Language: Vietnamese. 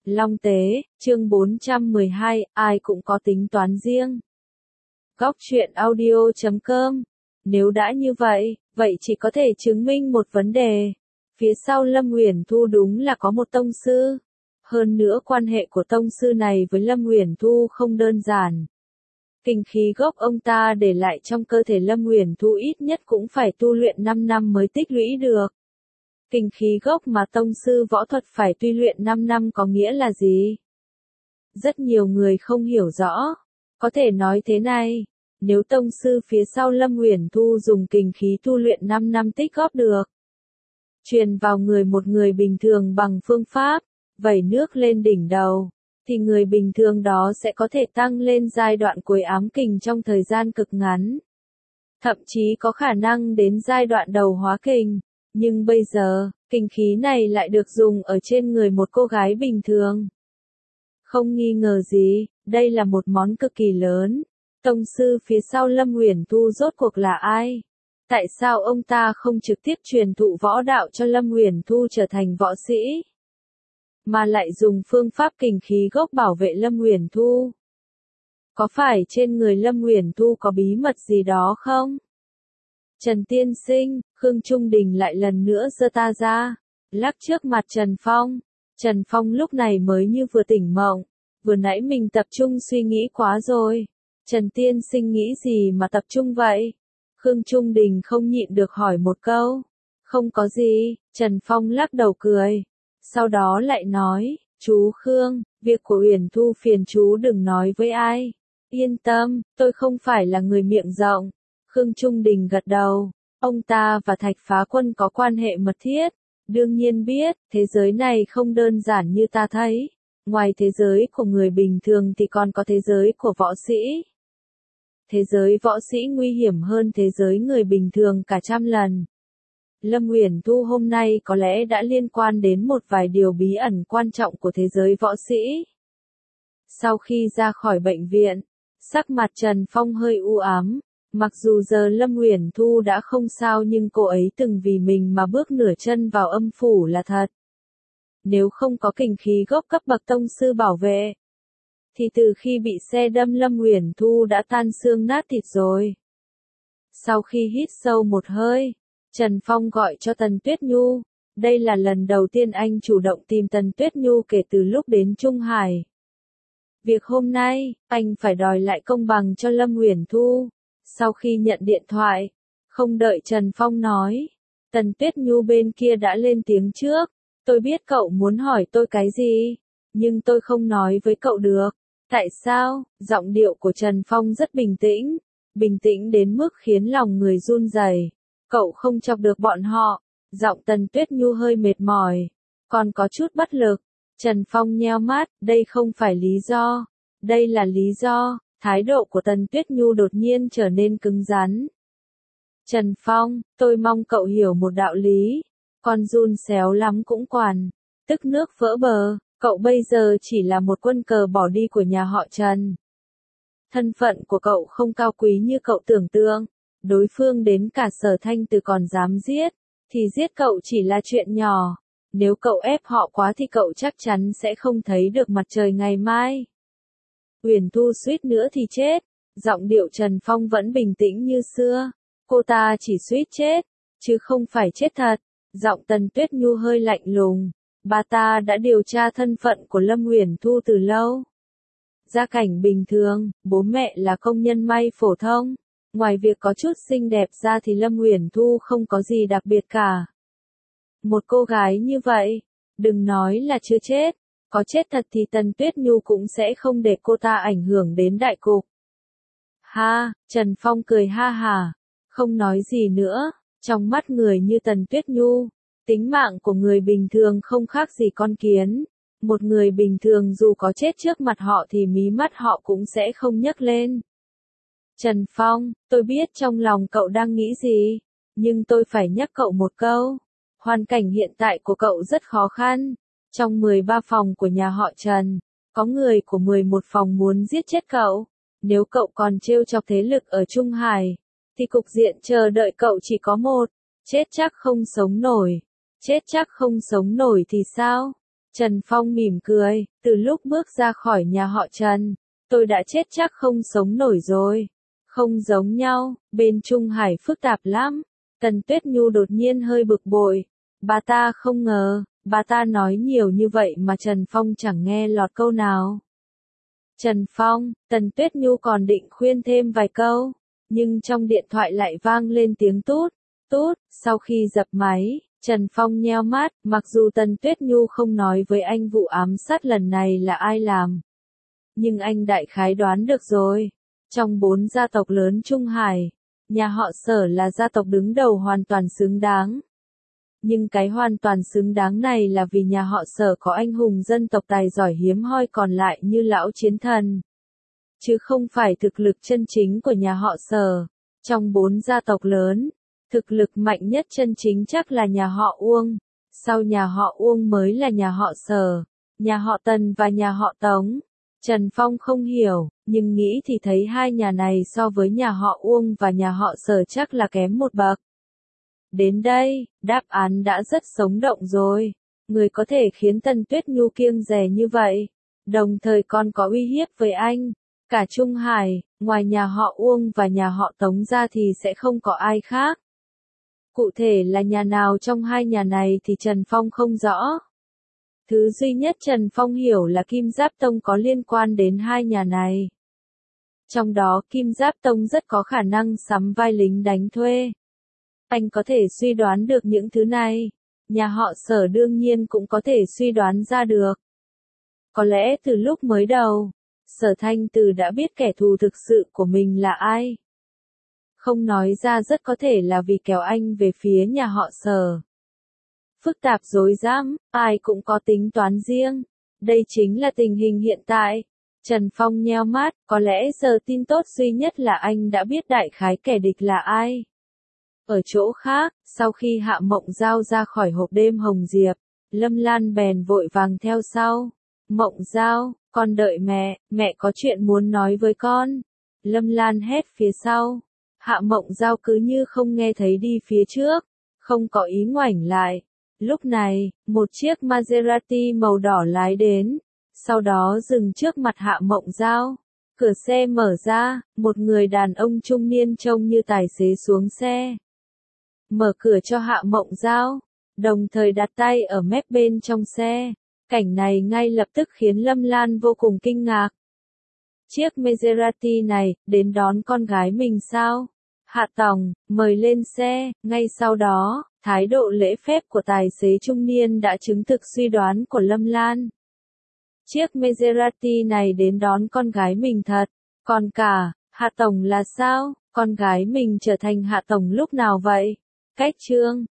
Long Tế, chương 412, ai cũng có tính toán riêng. Góc truyện audio.com. Nếu đã như vậy, vậy chỉ có thể chứng minh một vấn đề. Phía sau Lâm Uyển Thu đúng là có một tông sư. Hơn nữa quan hệ của tông sư này với Lâm Uyển Thu không đơn giản. Kinh khí gốc ông ta để lại trong cơ thể Lâm Uyển Thu ít nhất cũng phải tu luyện 5 năm mới tích lũy được. Kinh khí gốc mà tông sư võ thuật phải tu luyện 5 năm có nghĩa là gì? Rất nhiều người không hiểu rõ. Có thể nói thế này, nếu tông sư phía sau Lâm Uyển Thu dùng kinh khí tu luyện 5 năm tích góp được, truyền vào người một người bình thường bằng phương pháp vẩy nước lên đỉnh đầu, thì người bình thường đó sẽ có thể tăng lên giai đoạn cuối ám kình trong thời gian cực ngắn. Thậm chí có khả năng đến giai đoạn đầu hóa kình. Nhưng bây giờ, kinh khí này lại được dùng ở trên người một cô gái bình thường. Không nghi ngờ gì, đây là một món cực kỳ lớn. Tông sư phía sau Lâm Uyển Thu rốt cuộc là ai? Tại sao ông ta không trực tiếp truyền thụ võ đạo cho Lâm Uyển Thu trở thành võ sĩ, mà lại dùng phương pháp kinh khí gốc bảo vệ Lâm Uyển Thu? Có phải trên người Lâm Uyển Thu có bí mật gì đó không? Trần Tiên Sinh, Khương Trung Đình lại lần nữa giơ ta ra, lắc trước mặt Trần Phong. Trần Phong lúc này mới như vừa tỉnh mộng, vừa nãy mình tập trung suy nghĩ quá rồi. Trần Tiên Sinh nghĩ gì mà tập trung vậy? Khương Trung Đình không nhịn được hỏi một câu. Không có gì, Trần Phong lắc đầu cười. Sau đó lại nói, chú Khương, việc của Uyển Thu phiền chú đừng nói với ai. Yên tâm, tôi không phải là người miệng rộng. Khương Trung Đình gật đầu, ông ta và Thạch Phá Quân có quan hệ mật thiết. Đương nhiên biết, thế giới này không đơn giản như ta thấy. Ngoài thế giới của người bình thường thì còn có thế giới của võ sĩ. Thế giới võ sĩ nguy hiểm hơn thế giới người bình thường cả trăm lần. Lâm Uyển Thu hôm nay có lẽ đã liên quan đến một vài điều bí ẩn quan trọng của thế giới võ sĩ. Sau khi ra khỏi bệnh viện, sắc mặt Trần Phong hơi u ám. Mặc dù giờ Lâm Uyển Thu đã không sao nhưng cô ấy từng vì mình mà bước nửa chân vào âm phủ là thật. Nếu không có kình khí gốc cấp bậc tông sư bảo vệ, thì từ khi bị xe đâm Lâm Uyển Thu đã tan xương nát thịt rồi. Sau khi hít sâu một hơi, Trần Phong gọi cho Tần Tuyết Nhu. Đây là lần đầu tiên anh chủ động tìm Tần Tuyết Nhu kể từ lúc đến Trung Hải. Việc hôm nay, anh phải đòi lại công bằng cho Lâm Uyển Thu. Sau khi nhận điện thoại, không đợi Trần Phong nói, Tần Tuyết Nhu bên kia đã lên tiếng trước. Tôi biết cậu muốn hỏi tôi cái gì, nhưng tôi không nói với cậu được. Tại sao? Giọng điệu của Trần Phong rất bình tĩnh đến mức khiến lòng người run rẩy. Cậu không chọc được bọn họ. Giọng Tần Tuyết Nhu hơi mệt mỏi, còn có chút bất lực. Trần Phong nheo mắt, đây không phải lý do, đây là lý do. Thái độ của Tần Tuyết Nhu đột nhiên trở nên cứng rắn. Trần Phong, tôi mong cậu hiểu một đạo lý. Con giun xéo lắm cũng quản, tức nước vỡ bờ. Cậu bây giờ chỉ là một quân cờ bỏ đi của nhà họ Trần. Thân phận của cậu không cao quý như cậu tưởng tượng. Đối phương đến cả Sở Thanh Từ còn dám giết, thì giết cậu chỉ là chuyện nhỏ. Nếu cậu ép họ quá thì cậu chắc chắn sẽ không thấy được mặt trời ngày mai. Uyển Thu suýt nữa thì chết. Giọng điệu Trần Phong vẫn bình tĩnh như xưa. Cô ta chỉ suýt chết, chứ không phải chết thật. Giọng Tần Tuyết Nhu hơi lạnh lùng. Bà ta đã điều tra thân phận của Lâm Uyển Thu từ lâu. Gia cảnh bình thường, bố mẹ là công nhân may phổ thông. Ngoài việc có chút xinh đẹp ra thì Lâm Uyển Thu không có gì đặc biệt cả. Một cô gái như vậy, đừng nói là chưa chết. Có chết thật thì Tần Tuyết Nhu cũng sẽ không để cô ta ảnh hưởng đến đại cục. Ha, Trần Phong cười ha hả, không nói gì nữa. Trong mắt người như Tần Tuyết Nhu, tính mạng của người bình thường không khác gì con kiến. Một người bình thường dù có chết trước mặt họ thì mí mắt họ cũng sẽ không nhấc lên. Trần Phong, tôi biết trong lòng cậu đang nghĩ gì, nhưng tôi phải nhắc cậu một câu. Hoàn cảnh hiện tại của cậu rất khó khăn. Trong 13 phòng của nhà họ Trần, có người của 11 phòng muốn giết chết cậu. Nếu cậu còn trêu chọc thế lực ở Trung Hải, thì cục diện chờ đợi cậu chỉ có một, chết chắc không sống nổi. Chết chắc không sống nổi thì sao? Trần Phong mỉm cười, từ lúc bước ra khỏi nhà họ Trần, tôi đã chết chắc không sống nổi rồi. Không giống nhau, bên Trung Hải phức tạp lắm. Tần Tuyết Nhu đột nhiên hơi bực bội. Bà ta không ngờ, bà ta nói nhiều như vậy mà Trần Phong chẳng nghe lọt câu nào. Trần Phong, Tần Tuyết Nhu còn định khuyên thêm vài câu, nhưng trong điện thoại lại vang lên tiếng tút, tút. Sau khi dập máy, Trần Phong nheo mắt, mặc dù Tần Tuyết Nhu không nói với anh vụ ám sát lần này là ai làm, nhưng anh đại khái đoán được rồi. Trong 4 gia tộc lớn Trung Hải, nhà họ Sở là gia tộc đứng đầu hoàn toàn xứng đáng. Nhưng cái hoàn toàn xứng đáng này là vì nhà họ Sở có anh hùng dân tộc tài giỏi hiếm hoi còn lại như lão chiến thần, chứ không phải thực lực chân chính của nhà họ Sở. Trong 4 gia tộc lớn, thực lực mạnh nhất chân chính chắc là nhà họ Uông, sau nhà họ Uông mới là nhà họ Sở, nhà họ Tần và nhà họ Tống. Trần Phong không hiểu, nhưng nghĩ thì thấy hai nhà này so với nhà họ Uông và nhà họ Sở chắc là kém một bậc. Đến đây, đáp án đã rất sống động rồi. Người có thể khiến Tần Tuyết Nhu kiêng dè như vậy, đồng thời còn có uy hiếp với anh. Cả Trung Hải, ngoài nhà họ Uông và nhà họ Tống ra thì sẽ không có ai khác. Cụ thể là nhà nào trong hai nhà này thì Trần Phong không rõ. Thứ duy nhất Trần Phong hiểu là Kim Giáp Tông có liên quan đến hai nhà này. Trong đó Kim Giáp Tông rất có khả năng sắm vai lính đánh thuê. Anh có thể suy đoán được những thứ này. Nhà họ Sở đương nhiên cũng có thể suy đoán ra được. Có lẽ từ lúc mới đầu, Sở Thanh Từ đã biết kẻ thù thực sự của mình là ai. Không nói ra rất có thể là vì kéo anh về phía nhà họ Sở. Phức tạp rối rắm, ai cũng có tính toán riêng. Đây chính là tình hình hiện tại. Trần Phong nheo mắt, có lẽ giờ tin tốt duy nhất là anh đã biết đại khái kẻ địch là ai. Ở chỗ khác, sau khi Hạ Mộng Giao ra khỏi hộp đêm Hồng Diệp, Lâm Lan bèn vội vàng theo sau. Mộng Giao, con đợi mẹ có chuyện muốn nói với con. Lâm Lan hét phía sau. Hạ Mộng Giao cứ như không nghe thấy đi phía trước, không có ý ngoảnh lại. Lúc này, một chiếc Maserati màu đỏ lái đến, sau đó dừng trước mặt Hạ Mộng Giao. Cửa xe mở ra, một người đàn ông trung niên trông như tài xế xuống xe. Mở cửa cho Hạ Mộng Giao, đồng thời đặt tay ở mép bên trong xe. Cảnh này ngay lập tức khiến Lâm Lan vô cùng kinh ngạc. Chiếc Maserati này, đến đón con gái mình sao? Hạ Tổng, mời lên xe. Ngay sau đó, thái độ lễ phép của tài xế trung niên đã chứng thực suy đoán của Lâm Lan. Chiếc Maserati này đến đón con gái mình thật. Còn cả, Hạ Tổng là sao? Con gái mình trở thành Hạ Tổng lúc nào vậy? Cách chương